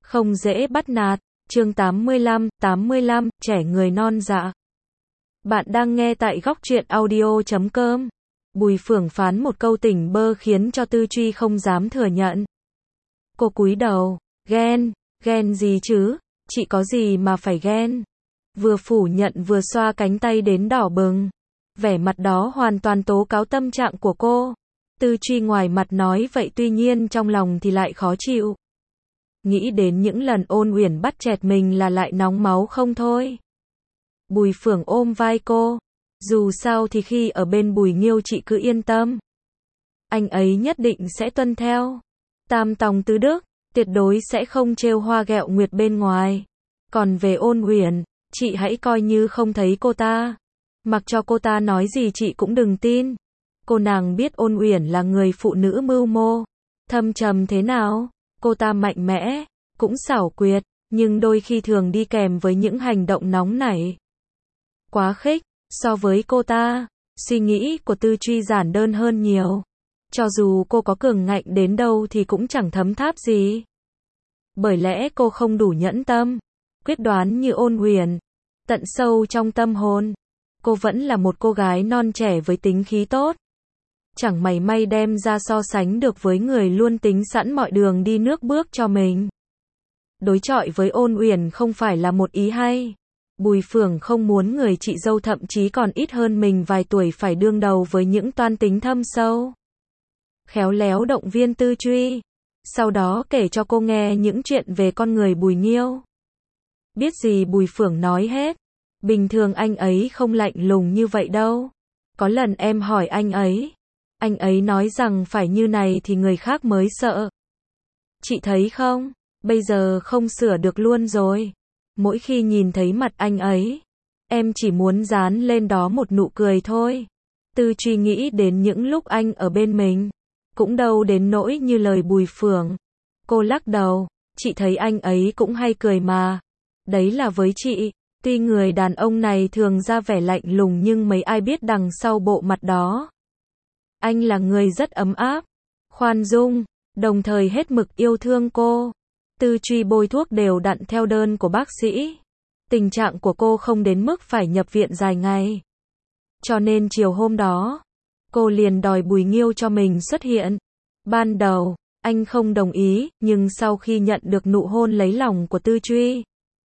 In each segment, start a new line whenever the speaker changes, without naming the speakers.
Không dễ bắt nạt. Chương 85, trẻ người non dạ. Bạn đang nghe tại góc truyện audio.com. Bùi Phượng phán một câu tỉnh bơ khiến cho Tư Truy không dám thừa nhận. Cô cúi đầu, ghen gì chứ, chị có gì mà phải ghen. Vừa phủ nhận vừa xoa cánh tay đến đỏ bừng. Vẻ mặt đó hoàn toàn tố cáo tâm trạng của cô. Tư Truy ngoài mặt nói vậy tuy nhiên trong lòng thì lại khó chịu. Nghĩ đến những lần Ôn Uyển bắt chẹt mình là lại nóng máu không thôi. Bùi Phượng ôm vai cô. Dù sao thì khi ở bên Bùi Nghiêu chị cứ yên tâm. Anh ấy nhất định sẽ tuân theo. Tam tòng tứ đức, tuyệt đối sẽ không trêu hoa ghẹo nguyệt bên ngoài. Còn về Ôn Uyển, chị hãy coi như không thấy cô ta. Mặc cho cô ta nói gì chị cũng đừng tin. Cô nàng biết Ôn Uyển là người phụ nữ mưu mô, thâm trầm thế nào. Cô ta mạnh mẽ, cũng xảo quyệt, nhưng đôi khi thường đi kèm với những hành động nóng nảy. Quá khích, so với cô ta, suy nghĩ của Tư Truy giản đơn hơn nhiều. Cho dù cô có cường ngạnh đến đâu thì cũng chẳng thấm tháp gì. Bởi lẽ cô không đủ nhẫn tâm, quyết đoán như Ôn Uyển. Tận sâu trong tâm hồn, cô vẫn là một cô gái non trẻ với tính khí tốt. Chẳng mảy may đem ra so sánh được với người luôn tính sẵn mọi đường đi nước bước cho mình. Đối chọi với Ôn Uyển không phải là một ý hay. Bùi Phượng không muốn người chị dâu thậm chí còn ít hơn mình vài tuổi phải đương đầu với những toan tính thâm sâu. Khéo léo động viên Tư Truy. Sau đó kể cho cô nghe những chuyện về con người Bùi Nghiêu. Biết gì Bùi Phượng nói hết. Bình thường anh ấy không lạnh lùng như vậy đâu. Có lần em hỏi anh ấy nói rằng phải như này thì người khác mới sợ. Chị thấy không, bây giờ không sửa được luôn rồi. Mỗi khi nhìn thấy mặt anh ấy, em chỉ muốn dán lên đó một nụ cười thôi. Tư Truy nghĩ đến những lúc anh ở bên mình, cũng đâu đến nỗi như lời Bùi Phượng. Cô lắc đầu, chị thấy anh ấy cũng hay cười mà. Đấy là với chị, tuy người đàn ông này thường ra vẻ lạnh lùng nhưng mấy ai biết đằng sau bộ mặt đó. Anh là người rất ấm áp, khoan dung, đồng thời hết mực yêu thương cô. Tư Truy bôi thuốc đều đặn theo đơn của bác sĩ. Tình trạng của cô không đến mức phải nhập viện dài ngày. Cho nên chiều hôm đó, cô liền đòi Bùi Nghiêu cho mình xuất hiện. Ban đầu, anh không đồng ý, nhưng sau khi nhận được nụ hôn lấy lòng của Tư Truy,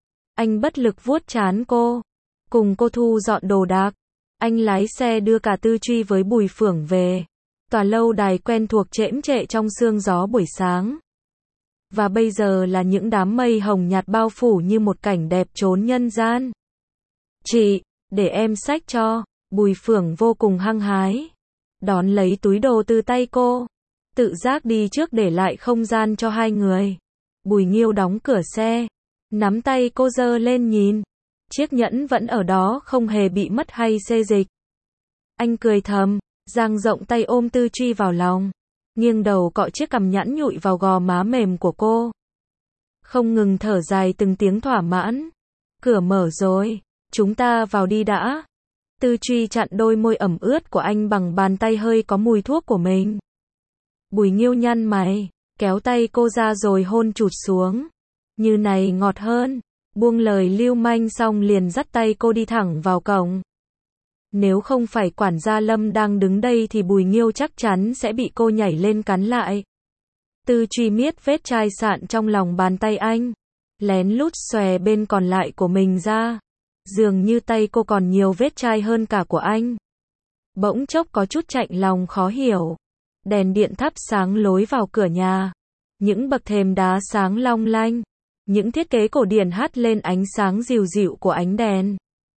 anh bất lực vuốt trán cô, cùng cô thu dọn đồ đạc. Anh lái xe đưa cả Tư Truy với Bùi Phượng về tòa lâu đài quen thuộc chễm chệ trong sương gió buổi sáng. Và bây giờ là những đám mây hồng nhạt bao phủ như một cảnh đẹp chốn nhân gian. Chị, để em xách cho. Bùi Phượng vô cùng hăng hái, đón lấy túi đồ từ tay cô, tự giác đi trước để lại không gian cho hai người. Bùi Nghiêu đóng cửa xe, nắm tay cô giơ lên nhìn. Chiếc nhẫn vẫn ở đó không hề bị mất hay xê dịch. Anh cười thầm, dang rộng tay ôm Tư Truy vào lòng, nghiêng đầu cọ chiếc cằm nhẵn nhụi vào gò má mềm của cô. Không ngừng thở dài từng tiếng thỏa mãn. Cửa mở rồi, chúng ta vào đi đã. Tư Truy chặn đôi môi ẩm ướt của anh bằng bàn tay hơi có mùi thuốc của mình. Bùi Nghiêu nhăn mày, kéo tay cô ra rồi hôn chụt xuống. Như này ngọt hơn. Buông lời lưu manh xong liền dắt tay cô đi thẳng vào cổng. Nếu không phải quản gia Lâm đang đứng đây thì Bùi Nghiêu chắc chắn sẽ bị cô nhảy lên cắn lại. Tư Truy miết vết chai sạn trong lòng bàn tay anh, lén lút xòe bên còn lại của mình ra. Dường như tay cô còn nhiều vết chai hơn cả của anh. Bỗng chốc có chút chạnh lòng khó hiểu. Đèn điện thắp sáng lối vào cửa nhà. Những bậc thềm đá sáng long lanh. Những thiết kế cổ điển hắt lên ánh sáng dịu dịu của ánh đèn.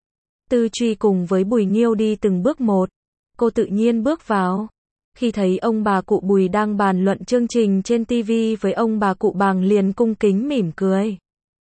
Tư Truy cùng với Bùi Nghiêu đi từng bước một. Cô tự nhiên bước vào. Khi thấy ông bà cụ Bùi đang bàn luận chương trình trên TV với ông bà cụ Bàng liền cung kính mỉm cười.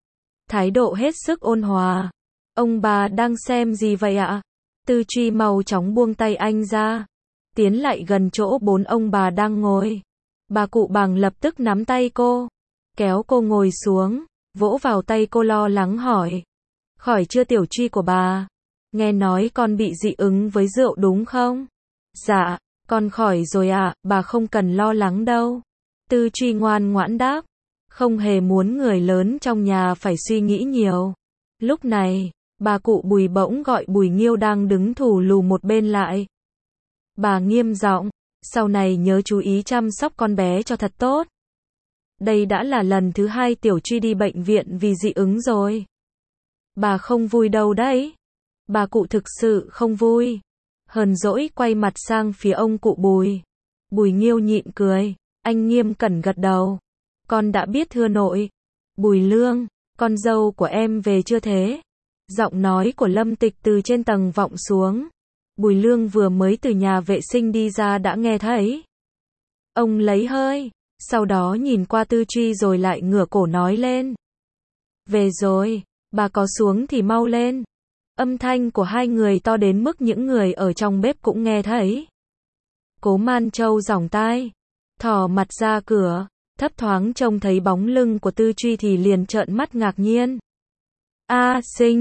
Thái độ hết sức ôn hòa. Ông bà đang xem gì vậy ạ? Tư Truy mau chóng buông tay anh ra. Tiến lại gần chỗ bốn ông bà đang ngồi. Bà cụ Bàng lập tức nắm tay cô, kéo cô ngồi xuống, vỗ vào tay cô lo lắng hỏi. Khỏi chưa tiểu Truy của bà? Nghe nói con bị dị ứng với rượu đúng không? Dạ, con khỏi rồi ạ, bà không cần lo lắng đâu. Tư Truy ngoan ngoãn đáp. không hề muốn người lớn trong nhà phải suy nghĩ nhiều. Lúc này, bà cụ Bùi bỗng gọi Bùi Nghiêu đang đứng thù lù một bên lại. Bà nghiêm giọng, sau này nhớ chú ý chăm sóc con bé cho thật tốt. Đây đã là lần thứ 2 Tiểu Truy đi bệnh viện vì dị ứng rồi. Bà không vui đâu đấy. Bà cụ thực sự không vui. Hờn dỗi quay mặt sang phía ông cụ Bùi. Bùi Nghiêu nhịn cười. Anh nghiêm cẩn gật đầu. Con đã biết thưa nội. Bùi Lương, con dâu của em về chưa thế? Giọng nói của Lâm Tịch từ trên tầng vọng xuống. Bùi Lương vừa mới từ nhà vệ sinh đi ra đã nghe thấy. Ông lấy hơi, sau đó nhìn qua Tư Truy rồi lại ngửa cổ nói lên. Về rồi, bà có xuống thì mau lên. Âm thanh của hai người to đến mức những người ở trong bếp cũng nghe thấy. Cố Man Châu giỏng tai, thò mặt ra cửa, thấp thoáng trông thấy bóng lưng của Tư Truy thì liền trợn mắt ngạc nhiên. A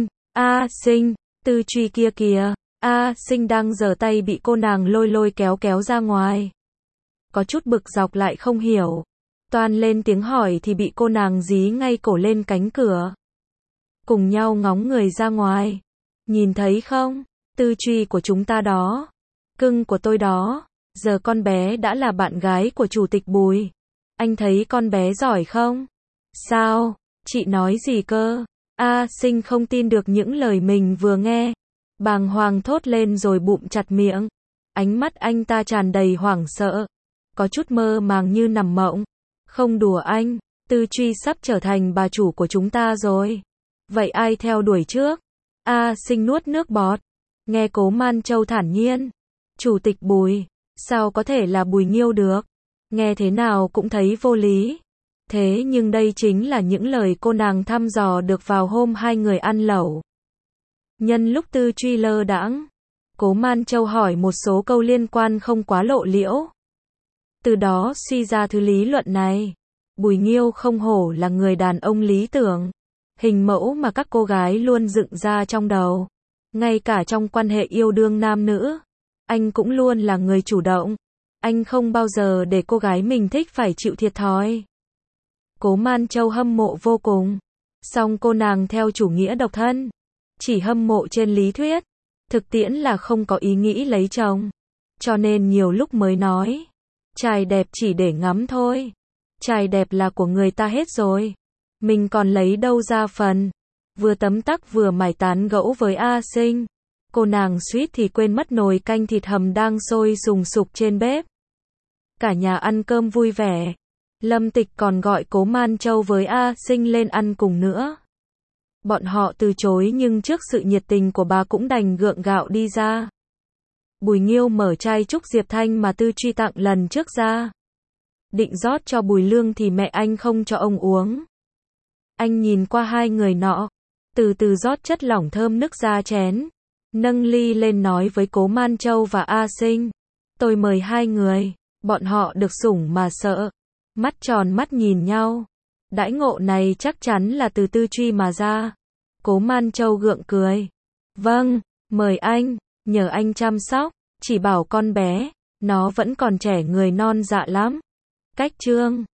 Sinh, Tư Truy kia kìa. A Sinh đang giở tay bị cô nàng lôi kéo ra ngoài. Có chút bực dọc lại không hiểu. Toan lên tiếng hỏi thì bị cô nàng dí ngay cổ lên cánh cửa. Cùng nhau ngóng người ra ngoài. Nhìn thấy không? Tư Truy của chúng ta đó. Cưng của tôi đó. Giờ con bé đã là bạn gái của chủ tịch Bùi. Anh thấy con bé giỏi không? Sao? Chị nói gì cơ? A Sinh không tin được những lời mình vừa nghe. Bàng hoàng thốt lên rồi bụm chặt miệng. Ánh mắt anh ta tràn đầy hoảng sợ. Có chút mơ màng như nằm mộng. Không đùa anh, Tư Truy sắp trở thành bà chủ của chúng ta rồi. Vậy ai theo đuổi trước? A Sinh nuốt nước bọt. Nghe Cố Man Châu thản nhiên. Chủ tịch Bùi, sao có thể là Bùi Nghiêu được? Nghe thế nào cũng thấy vô lý. Thế nhưng đây chính là những lời cô nàng thăm dò được vào hôm hai người ăn lẩu. Nhân lúc Tư Truy lơ đãng, Cố Man Châu hỏi một số câu liên quan không quá lộ liễu. Từ đó suy ra thứ lý luận này. Bùi Nghiêu không hổ là người đàn ông lý tưởng. Hình mẫu mà các cô gái luôn dựng ra trong đầu. Ngay cả trong quan hệ yêu đương nam nữ, anh cũng luôn là người chủ động. Anh không bao giờ để cô gái mình thích phải chịu thiệt thòi. Cố Man Châu hâm mộ vô cùng. Song cô nàng theo chủ nghĩa độc thân. Chỉ hâm mộ trên lý thuyết. Thực tiễn là không có ý nghĩ lấy chồng. Cho nên nhiều lúc mới nói. Trai đẹp chỉ để ngắm thôi. Trai đẹp là của người ta hết rồi. Mình còn lấy đâu ra phần. Vừa tấm tắc vừa mải tán gẫu với A Sinh. Cô nàng suýt thì quên mất nồi canh thịt hầm đang sôi sùng sục trên bếp. Cả nhà ăn cơm vui vẻ. Lâm Tịch còn gọi Cố Man Châu với A Sinh lên ăn cùng nữa. Bọn họ từ chối nhưng trước sự nhiệt tình của bà cũng đành gượng gạo đi ra. Bùi Nghiêu mở chai trúc Diệp Thanh mà Tư Truy tặng lần trước ra. Định rót cho Bùi Lương thì mẹ anh không cho ông uống. Anh nhìn qua hai người nọ, từ từ rót chất lỏng thơm nức ra chén. Nâng ly lên nói với Cố Man Châu và A Sinh. Tôi mời hai người, bọn họ được sủng mà sợ. Mắt tròn mắt nhìn nhau. Đãi ngộ này chắc chắn là từ Tư Truy mà ra. Cố Man Châu gượng cười. Vâng, mời anh, nhờ anh chăm sóc, chỉ bảo con bé, nó vẫn còn trẻ người non dạ lắm. Cách chương